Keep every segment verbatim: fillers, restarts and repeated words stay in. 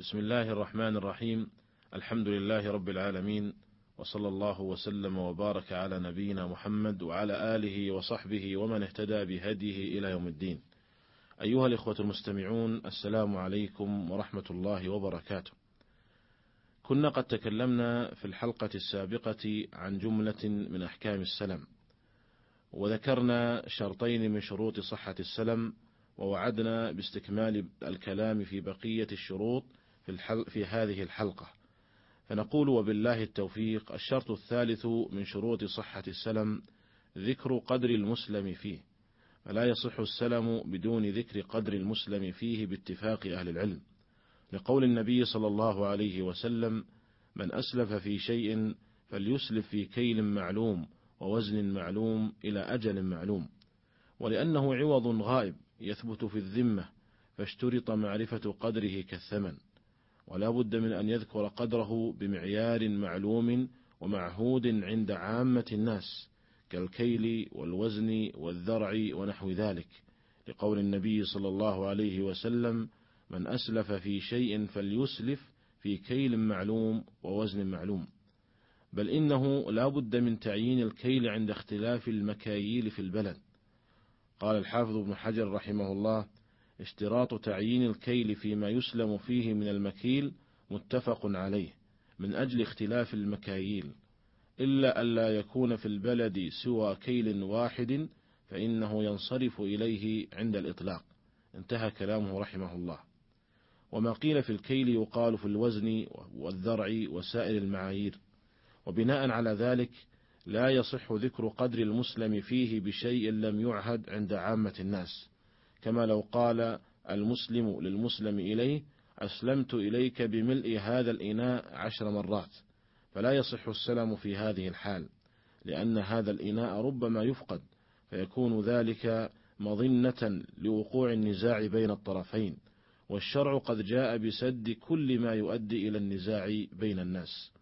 بسم الله الرحمن الرحيم. الحمد لله رب العالمين، وصلى الله وسلم وبارك على نبينا محمد وعلى آله وصحبه ومن اهتدى بهديه إلى يوم الدين. أيها الإخوة المستمعون، السلام عليكم ورحمة الله وبركاته. كنا قد تكلمنا في الحلقة السابقة عن جملة من أحكام السلم، وذكرنا شرطين من شروط صحة السلم، ووعدنا باستكمال الكلام في بقية الشروط في, الحل في هذه الحلقة. فنقول وبالله التوفيق: الشرط الثالث من شروط صحة السلم ذكر قدر المسلم فيه، فلا يصح السلم بدون ذكر قدر المسلم فيه باتفاق أهل العلم، لقول النبي صلى الله عليه وسلم: من أسلف في شيء فليسلف في كيل معلوم ووزن معلوم إلى أجل معلوم، ولأنه عوض غائب يثبت في الذمة، فاشترط معرفة قدره كالثمن، ولا بد من أن يذكر قدره بمعيار معلوم ومعهود عند عامة الناس، كالكيل والوزن والذرع ونحو ذلك، لقول النبي صلى الله عليه وسلم: من أسلف في شيء فليسلف في كيل معلوم ووزن معلوم. بل إنه لا بد من تعيين الكيل عند اختلاف المكاييل في البلد. قال الحافظ ابن حجر رحمه الله: اشتراط تعيين الكيل فيما يسلم فيه من المكيل متفق عليه من أجل اختلاف المكاييل، إلا ألا يكون في البلد سوى كيل واحد فإنه ينصرف إليه عند الإطلاق. انتهى كلامه رحمه الله. وما قيل في الكيل يقال في الوزن والذرع وسائر المعايير. وبناء على ذلك لا يصح ذكر قدر المسلم فيه بشيء لم يعهد عند عامة الناس، كما لو قال المسلم للمسلم إليه: أسلمت إليك بملء هذا الإناء عشر مرات، فلا يصح السلم في هذه الحال، لأن هذا الإناء ربما يفقد، فيكون ذلك مظنة لوقوع النزاع بين الطرفين، والشرع قد جاء بسد كل ما يؤدي إلى النزاع بين الناس.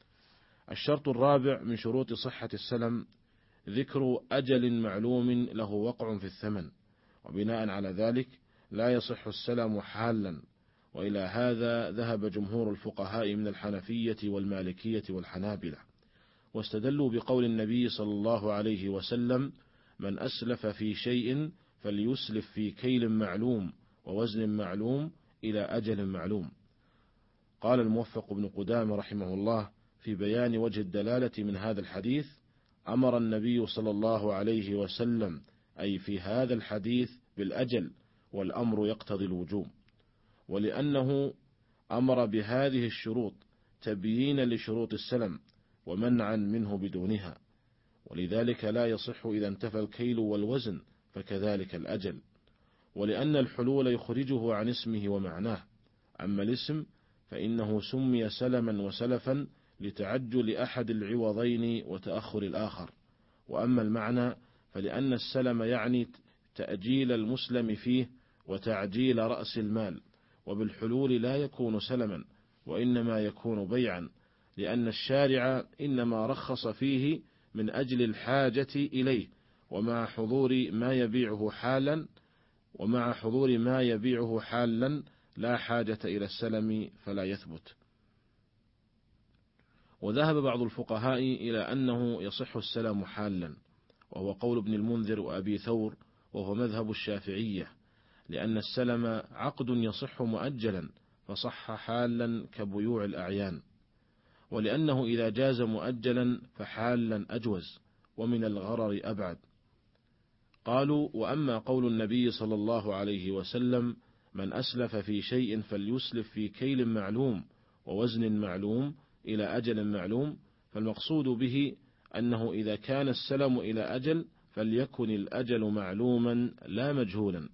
الشرط الرابع من شروط صحة السلم ذكر أجل معلوم له وقع في الثمن، وبناء على ذلك لا يصح السلم حالا، وإلى هذا ذهب جمهور الفقهاء من الحنفية والمالكية والحنابلة، واستدلوا بقول النبي صلى الله عليه وسلم: من أسلف في شيء فليسلف في كيل معلوم ووزن معلوم إلى أجل معلوم. قال الموفق بن قدامة رحمه الله في بيان وجه الدلالة من هذا الحديث: أمر النبي صلى الله عليه وسلم أي في هذا الحديث بالأجل، والأمر يقتضي الوجوب، ولأنه أمر بهذه الشروط تبيين لشروط السلم ومنعا منه بدونها، ولذلك لا يصح إذا انتفى الكيل والوزن، فكذلك الأجل، ولأن الحلول يخرجه عن اسمه ومعناه. أما الاسم فإنه سمي سلما وسلفا لتعجل أحد العوضين وتأخر الآخر، وأما المعنى فلأن السلم يعني تأجيل المسلم فيه وتعجيل رأس المال، وبالحلول لا يكون سلما وإنما يكون بيعا، لأن الشارع إنما رخص فيه من أجل الحاجة إليه، ومع حضور ما يبيعه حالا ومع حضور ما يبيعه حالا لا حاجة إلى السلم فلا يثبت. وذهب بعض الفقهاء إلى أنه يصح السلم حالا، وهو قول ابن المنذر وأبي ثور، وهو مذهب الشافعية، لأن السلم عقد يصح مؤجلا فصح حالا كبيوع الأعيان، ولأنه إذا جاز مؤجلا فحالا أجوز ومن الغرر أبعد. قالوا: وأما قول النبي صلى الله عليه وسلم: من أسلف في شيء فليسلف في كيل معلوم ووزن معلوم إلى أجل معلوم، فالمقصود به أنه إذا كان السلم إلى أجل فليكن الأجل معلوما لا مجهولا.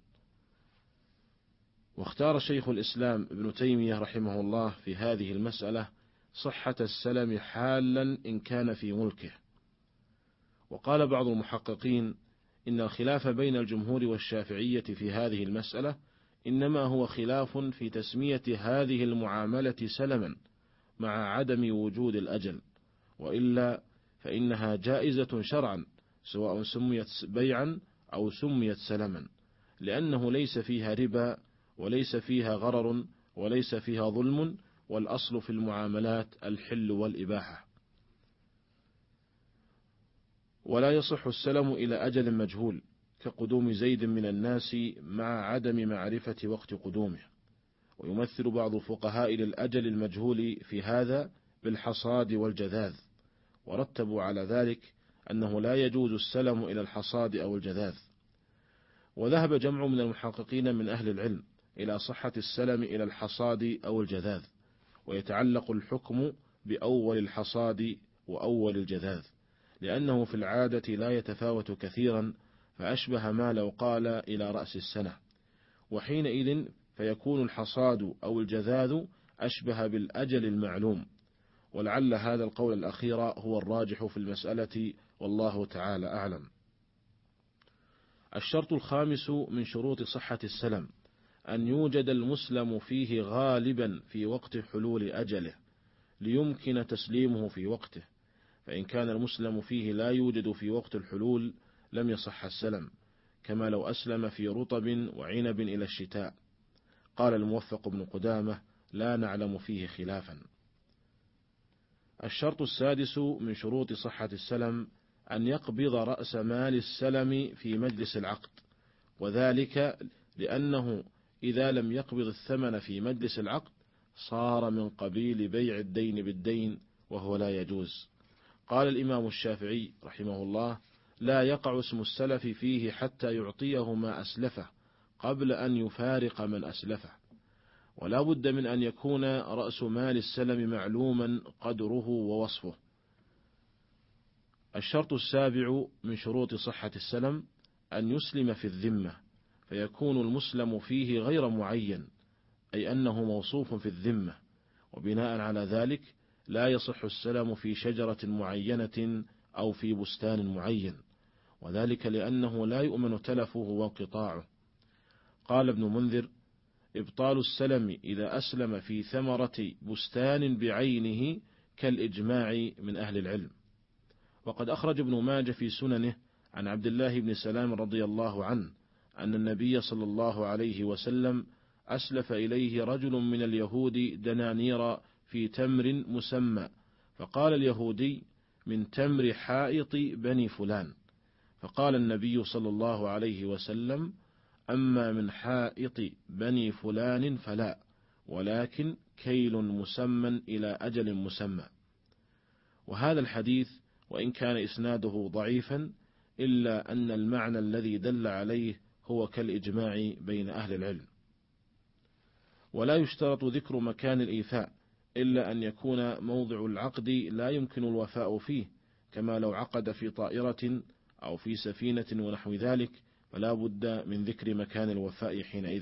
واختار شيخ الإسلام ابن تيمية رحمه الله في هذه المسألة صحة السلم حالا إن كان في ملكه. وقال بعض المحققين إن الخلاف بين الجمهور والشافعية في هذه المسألة إنما هو خلاف في تسمية هذه المعاملة سلما مع عدم وجود الأجل، وإلا فإنها جائزة شرعا سواء سميت بيعا أو سميت سلما، لأنه ليس فيها ربا وليس فيها غرر وليس فيها ظلم، والأصل في المعاملات الحل والإباحة. ولا يصح السلم إلى أجل مجهول كقدوم زيد من الناس مع عدم معرفة وقت قدومه. ويمثل بعض الفقهاء للأجل المجهول في هذا بالحصاد والجذاذ، ورتبوا على ذلك أنه لا يجوز السلم إلى الحصاد أو الجذاذ. وذهب جمع من المحققين من أهل العلم إلى صحة السلم إلى الحصاد أو الجذاذ، ويتعلق الحكم بأول الحصاد وأول الجذاذ، لأنه في العادة لا يتفاوت كثيرا، فأشبه ما لو قال إلى رأس السنة، وحينئذ فيكون الحصاد أو الجذاذ أشبه بالأجل المعلوم. ولعل هذا القول الأخير هو الراجح في المسألة، والله تعالى أعلم. الشرط الخامس من شروط صحة السلم أن يوجد المسلم فيه غالبا في وقت حلول أجله ليمكن تسليمه في وقته، فإن كان المسلم فيه لا يوجد في وقت الحلول لم يصح السلم، كما لو أسلم في رطب وعنب إلى الشتاء. قال الموفق بن قدامة: لا نعلم فيه خلافا. الشرط السادس من شروط صحة السلم أن يقبض رأس مال السلم في مجلس العقد، وذلك لأنه إذا لم يقبض الثمن في مجلس العقد صار من قبيل بيع الدين بالدين، وهو لا يجوز. قال الإمام الشافعي رحمه الله: لا يقع اسم السلف فيه حتى يعطيه ما أسلفه قبل أن يفارق من أسلفه، ولا بد من أن يكون رأس مال السلم معلوما قدره ووصفه. الشرط السابع من شروط صحة السلم أن يسلم في الذمة، فيكون المسلم فيه غير معين، أي أنه موصوف في الذمة، وبناء على ذلك لا يصح السلم في شجرة معينة أو في بستان معين، وذلك لأنه لا يؤمن تلفه وانقطاعه. قال ابن منذر: إبطال السلم إذا أسلم في ثمرة بستان بعينه كالإجماع من أهل العلم. وقد أخرج ابن ماجه في سننه عن عبد الله بن سلام رضي الله عنه أن النبي صلى الله عليه وسلم أسلف إليه رجل من اليهود دنانير في تمر مسمى، فقال اليهودي: من تمر حائط بني فلان. فقال النبي صلى الله عليه وسلم: أما من حائط بني فلان فلا، ولكن كيل مسمى إلى أجل مسمى. وهذا الحديث وإن كان إسناده ضعيفا إلا أن المعنى الذي دل عليه هو كالإجماع بين أهل العلم. ولا يشترط ذكر مكان الإيفاء إلا أن يكون موضع العقد لا يمكن الوفاء فيه، كما لو عقد في طائرة أو في سفينة ونحو ذلك، فلا بد من ذكر مكان الوفاء حينئذ.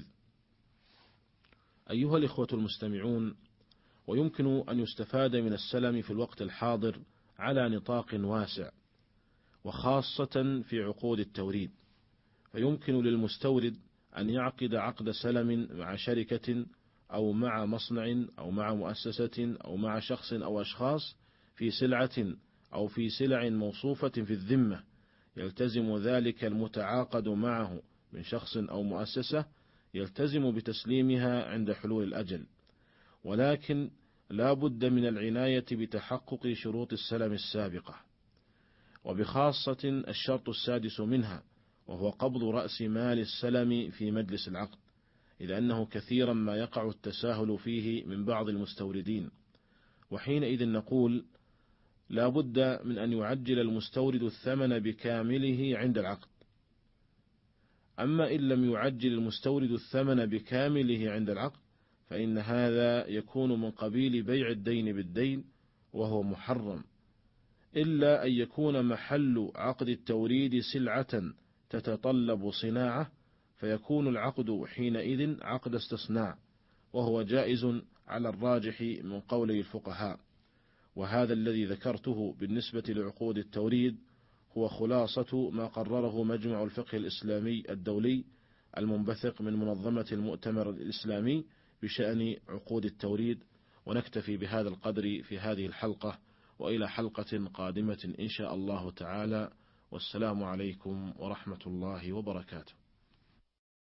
أيها الإخوة المستمعون، ويمكن أن يستفاد من السلم في الوقت الحاضر على نطاق واسع، وخاصة في عقود التوريد، فيمكن للمستورد أن يعقد عقد سلم مع شركة أو مع مصنع أو مع مؤسسة أو مع شخص أو أشخاص في سلعة أو في سلع موصوفة في الذمة، يلتزم ذلك المتعاقد معه من شخص أو مؤسسة يلتزم بتسليمها عند حلول الأجل، ولكن لا بد من العناية بتحقق شروط السلم السابقة، وبخاصة الشرط السادس منها، وهو قبض رأس مال السلم في مجلس العقد، إذ أنه كثيرا ما يقع التساهل فيه من بعض المستوردين. وحينئذ نقول: لا بد من أن يعجل المستورد الثمن بكامله عند العقد. أما إن لم يعجل المستورد الثمن بكامله عند العقد فإن هذا يكون من قبيل بيع الدين بالدين، وهو محرم، إلا أن يكون محل عقد التوريد سلعة تتطلب صناعة، فيكون العقد حينئذ عقد استصناع، وهو جائز على الراجح من قولي الفقهاء. وهذا الذي ذكرته بالنسبة لعقود التوريد هو خلاصة ما قرره مجمع الفقه الإسلامي الدولي المنبثق من منظمة المؤتمر الإسلامي بشأن عقود التوريد. ونكتفي بهذا القدر في هذه الحلقة، وإلى حلقة قادمة إن شاء الله تعالى، والسلام عليكم ورحمة الله وبركاته.